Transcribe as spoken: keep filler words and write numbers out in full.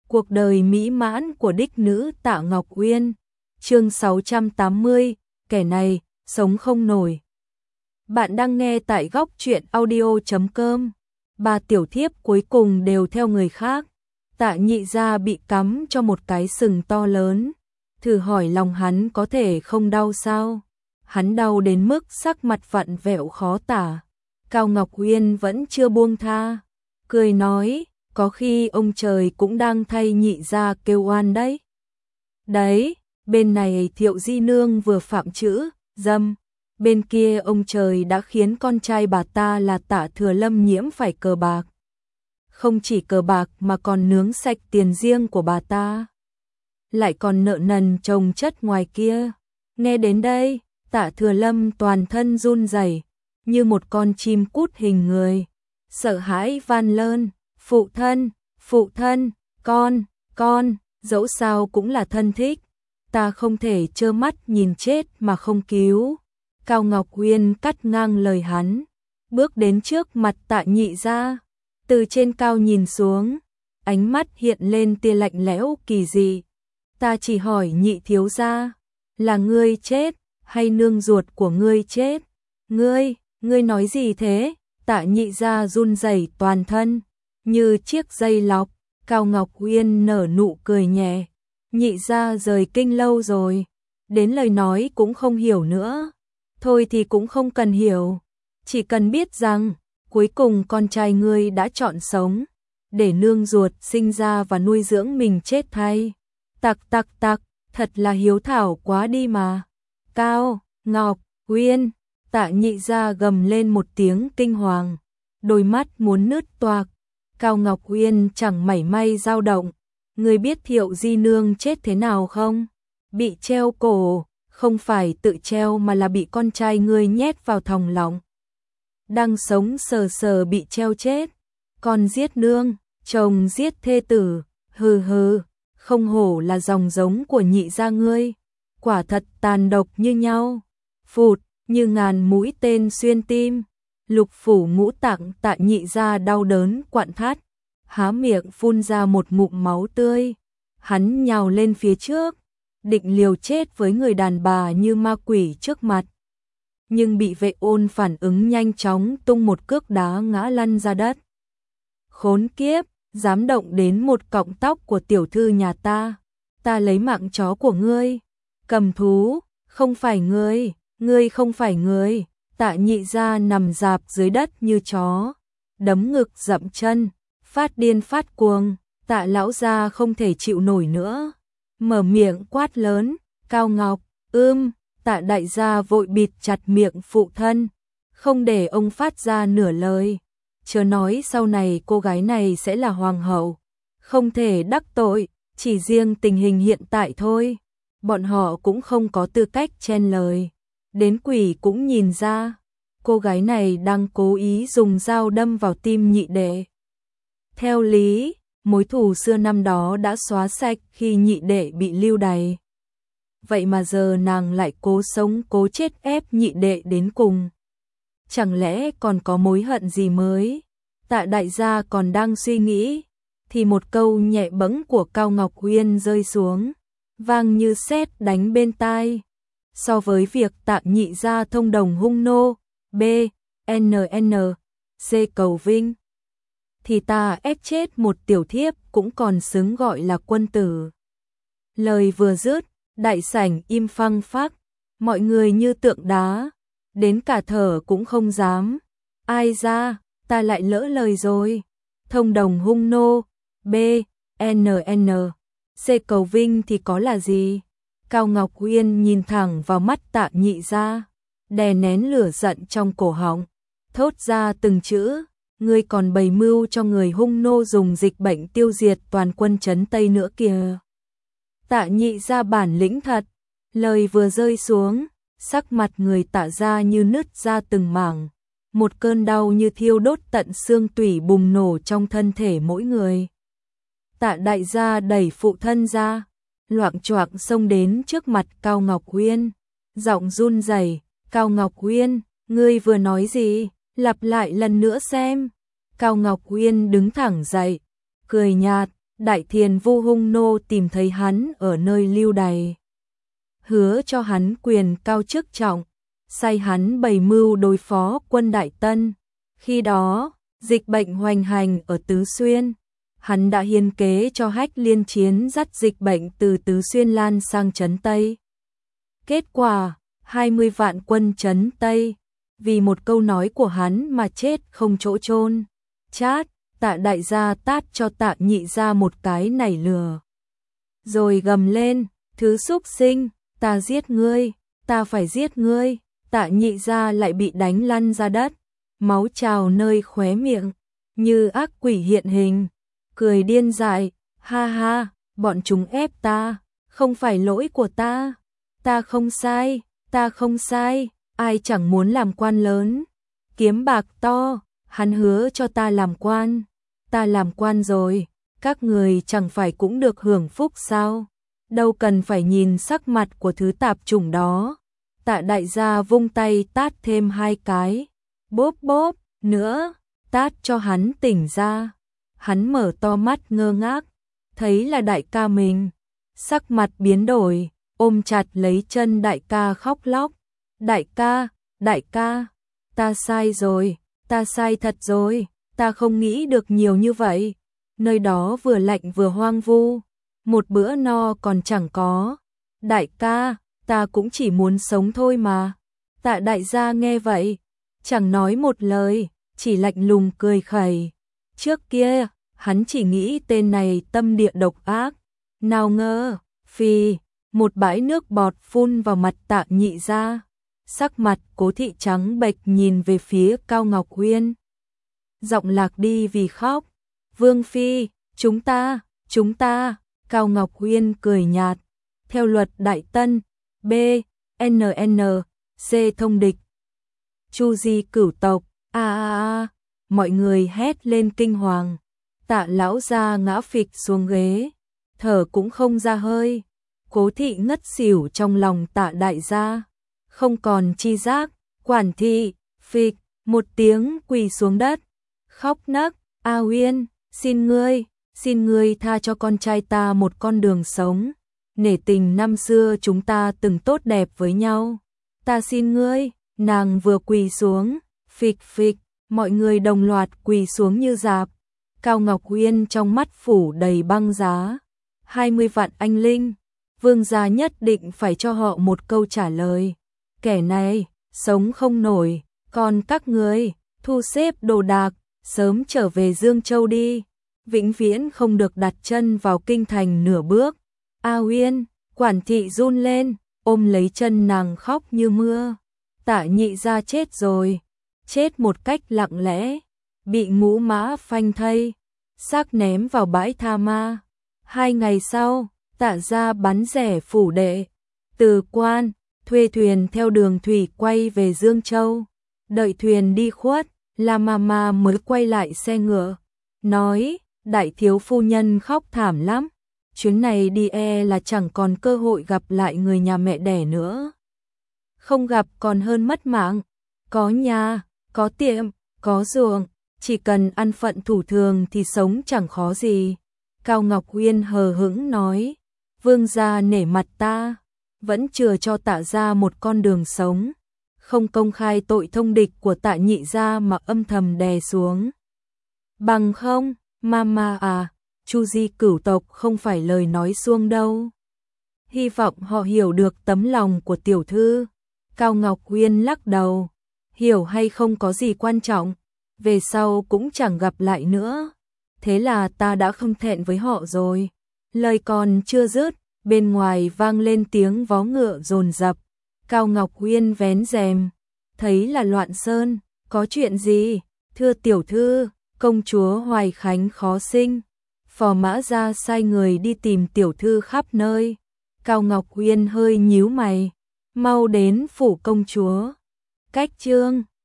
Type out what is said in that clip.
Cuộc đời mỹ mãn của đích nữ Tạ Ngọc Uyên. Chương sáu trăm tám mươi, kẻ này sống không nổi. Bạn đang nghe tại góc truyện audio chấm com. Ba tiểu thiếp cuối cùng đều theo người khác. Tạ Nhị gia bị cắm cho một cái sừng to lớn. Thử hỏi lòng hắn có thể không đau sao? Hắn đau đến mức sắc mặt vặn vẹo khó tả. Cao Ngọc Uyên vẫn chưa buông tha, cười nói, có khi ông trời cũng đang thay Nhị gia kêu oan đấy. Đấy, bên này Thiệu Di Nương vừa phạm chữ dâm, bên kia ông trời đã khiến con trai bà ta là Tạ Thừa Lâm nhiễm phải cờ bạc. Không chỉ cờ bạc mà còn nướng sạch tiền riêng của bà ta, lại còn nợ nần chồng chất ngoài kia. Nghe đến đây, Tạ Thừa Lâm toàn thân run rẩy, như một con chim cút hình người, sợ hãi van lơn, phụ thân, phụ thân, con, con, dẫu sao cũng là thân thích, ta không thể trơ mắt nhìn chết mà không cứu. Cao Ngọc Uyên cắt ngang lời hắn, bước đến trước mặt Tạ Nhị gia, từ trên cao nhìn xuống, ánh mắt hiện lên tia lạnh lẽo kỳ dị. Ta chỉ hỏi Nhị thiếu gia, là ngươi chết hay nương ruột của ngươi chết? Ngươi, ngươi nói gì thế? Tạ Nhị gia run rẩy toàn thân, như chiếc dây lọc. Cao Ngọc Uyên nở nụ cười nhẹ. Nhị gia rời kinh lâu rồi, đến lời nói cũng không hiểu nữa. Thôi thì cũng không cần hiểu, chỉ cần biết rằng cuối cùng con trai ngươi đã chọn sống, để nương ruột sinh ra và nuôi dưỡng mình chết thay. Tặc tặc tặc, thật là hiếu thảo quá đi mà. Cao Ngọc Uyên, Tạ Nhị gia gầm lên một tiếng kinh hoàng, đôi mắt muốn nứt toạc. Cao Ngọc Uyên chẳng mảy may dao động. Ngươi biết Thiệu Di Nương chết thế nào không? Bị treo cổ, không phải tự treo mà là bị con trai ngươi nhét vào thòng lọng. Đang sống sờ sờ bị treo chết. Con giết nương, chồng giết thê tử, hừ hừ, không hổ là dòng giống của Nhị gia ngươi, quả thật tàn độc như nhau. Phụt, như ngàn mũi tên xuyên tim. Lục phủ ngũ tạng Tạ Nhị gia đau đớn quặn thắt, há miệng phun ra một ngụm máu tươi. Hắn nhào lên phía trước, định liều chết với người đàn bà như ma quỷ trước mặt, nhưng bị Vệ Ôn phản ứng nhanh chóng tung một cước đá ngã lăn ra đất. Khốn kiếp, dám động đến một cọng tóc của tiểu thư nhà ta, ta lấy mạng chó của ngươi. Cầm thú, không phải ngươi, ngươi không phải người. Tạ Nhị gia nằm rạp dưới đất như chó, đấm ngực dậm chân, phát điên phát cuồng. Tạ lão gia không thể chịu nổi nữa, mở miệng quát lớn, Cao Ngọc, ưm. Tạ đại gia vội bịt chặt miệng phụ thân, không để ông phát ra nửa lời. Chớ nói sau này cô gái này sẽ là hoàng hậu, không thể đắc tội, chỉ riêng tình hình hiện tại thôi, bọn họ cũng không có tư cách chen lời. Đến quỷ cũng nhìn ra, cô gái này đang cố ý dùng dao đâm vào tim Nhị đệ. Theo lý, mối thù xưa năm đó đã xóa sạch khi Nhị đệ bị lưu đày. Vậy mà giờ nàng lại cố sống cố chết ép Nhị đệ đến cùng. Chẳng lẽ còn có mối hận gì mới? Tạ đại gia còn đang suy nghĩ, thì một câu nhẹ bẫng của Cao Ngọc Uyên rơi xuống, vang như sét đánh bên tai. So với việc Tạ Nhị gia thông đồng hung nô, B, N N, C cầu vinh, thì ta ép chết một tiểu thiếp cũng còn xứng gọi là quân tử. Lời vừa dứt, đại sảnh im phăng phắc, mọi người như tượng đá, đến cả thở cũng không dám. Ai ra, ta lại lỡ lời rồi. Thông đồng hung nô, B, N N, C cầu vinh thì có là gì? Cao Ngọc Uyên nhìn thẳng vào mắt Tạ Nhị gia, đè nén lửa giận trong cổ họng, thốt ra từng chữ, ngươi còn bày mưu cho người hung nô dùng dịch bệnh tiêu diệt toàn quân trấn Tây nữa kìa. Tạ Nhị gia bản lĩnh thật, lời vừa rơi xuống, sắc mặt người Tạ gia như nứt ra từng mảng, một cơn đau như thiêu đốt tận xương tủy bùng nổ trong thân thể mỗi người. Tạ đại gia đẩy phụ thân ra, loạng choạng xông đến trước mặt Cao Ngọc Uyên, giọng run rẩy, Cao Ngọc Uyên, ngươi vừa nói gì? Lặp lại lần nữa xem. Cao Ngọc Uyên đứng thẳng dậy, cười nhạt, Đại Thiền Vu Hung Nô tìm thấy hắn ở nơi lưu đày, hứa cho hắn quyền cao chức trọng, sai hắn bày mưu đối phó quân Đại Tân. Khi đó, dịch bệnh hoành hành ở Tứ Xuyên, hắn đã hiến kế cho Hách Liên Chiến dắt dịch bệnh từ Tứ Xuyên lan sang trấn Tây. Kết quả, hai mươi vạn quân trấn Tây, vì một câu nói của hắn mà chết không chỗ chôn. Chát, Tạ đại gia tát cho Tạ nhị gia một cái nảy lửa. Rồi gầm lên, thứ xúc sinh, ta giết ngươi, ta phải giết ngươi. Tạ nhị gia lại bị đánh lăn ra đất, máu trào nơi khóe miệng, như ác quỷ hiện hình, cười điên dại, ha ha, bọn chúng ép ta, không phải lỗi của ta, ta không sai, ta không sai, ai chẳng muốn làm quan lớn, kiếm bạc to, hắn hứa cho ta làm quan, ta làm quan rồi, các người chẳng phải cũng được hưởng phúc sao, đâu cần phải nhìn sắc mặt của thứ tạp chủng đó. Tạ đại gia vung tay tát thêm hai cái, bốp bốp, nữa, tát cho hắn tỉnh ra. Hắn mở to mắt ngơ ngác, thấy là đại ca mình, sắc mặt biến đổi, ôm chặt lấy chân đại ca khóc lóc. Đại ca, đại ca, ta sai rồi, ta sai thật rồi, ta không nghĩ được nhiều như vậy. Nơi đó vừa lạnh vừa hoang vu, một bữa no còn chẳng có. Đại ca, ta cũng chỉ muốn sống thôi mà. Tạ đại gia nghe vậy, chẳng nói một lời, chỉ lạnh lùng cười khẩy. Trước kia, hắn chỉ nghĩ tên này tâm địa độc ác. Nào ngờ, phì, một bãi nước bọt phun vào mặt Tạ nhị gia. Sắc mặt Cố thị trắng bệch nhìn về phía Cao Ngọc Uyên. Giọng lạc đi vì khóc. Vương phi, chúng ta, chúng ta, Cao Ngọc Uyên cười nhạt. Theo luật Đại Tân, B, N N, C thông địch. Chu di cửu tộc, a a a, mọi người hét lên kinh hoàng. Tạ lão gia ngã phịch xuống ghế, thở cũng không ra hơi. Cố thị ngất xỉu trong lòng Tạ đại gia, không còn chi giác. Quản thị, phịch, một tiếng quỳ xuống đất, khóc nấc. A Uyên, xin ngươi, xin ngươi tha cho con trai ta một con đường sống. Nể tình năm xưa chúng ta từng tốt đẹp với nhau. Ta xin ngươi. Nàng vừa quỳ xuống, phịch phịch, mọi người đồng loạt quỳ xuống như rạp. Cao Ngọc Uyên trong mắt phủ đầy băng giá. hai mươi vạn anh linh, vương gia nhất định phải cho họ một câu trả lời. Kẻ này, sống không nổi, còn các ngươi, thu xếp đồ đạc, sớm trở về Dương Châu đi. Vĩnh viễn không được đặt chân vào kinh thành nửa bước. A Uyên, quản thị run lên, ôm lấy chân nàng khóc như mưa. Tạ nhị gia chết rồi, chết một cách lặng lẽ, bị ngũ mã phanh thây, xác ném vào bãi tha ma. Hai ngày sau, Tạ gia bắn rẻ phủ đệ, từ quan, thuê thuyền theo đường thủy quay về Dương Châu. Đợi thuyền đi khuất, La Mama mới quay lại xe ngựa, nói, đại thiếu phu nhân khóc thảm lắm. Chuyến này đi e là chẳng còn cơ hội gặp lại người nhà mẹ đẻ nữa. Không gặp còn hơn mất mạng. Có nhà, có tiệm, có ruộng, chỉ cần ăn phận thủ thường thì sống chẳng khó gì. Cao Ngọc Uyên hờ hững nói, vương gia nể mặt ta, vẫn chừa cho Tạ gia một con đường sống, không công khai tội thông địch của Tạ nhị gia mà âm thầm đè xuống. Bằng không, mama à, Chu di cửu tộc không phải lời nói suông đâu. Hy vọng họ hiểu được tấm lòng của tiểu thư. Cao Ngọc Uyên lắc đầu, hiểu hay không có gì quan trọng, về sau cũng chẳng gặp lại nữa. Thế là ta đã không thẹn với họ rồi. Lời còn chưa dứt, bên ngoài vang lên tiếng vó ngựa dồn dập. Cao Ngọc Uyên vén rèm, thấy là Loạn Sơn. Có chuyện gì? Thưa tiểu thư, công chúa Hoài Khánh khó sinh. Phò mã ra sai người đi tìm tiểu thư khắp nơi. Cao Ngọc Uyên hơi nhíu mày, mau đến phủ công chúa. Cách chương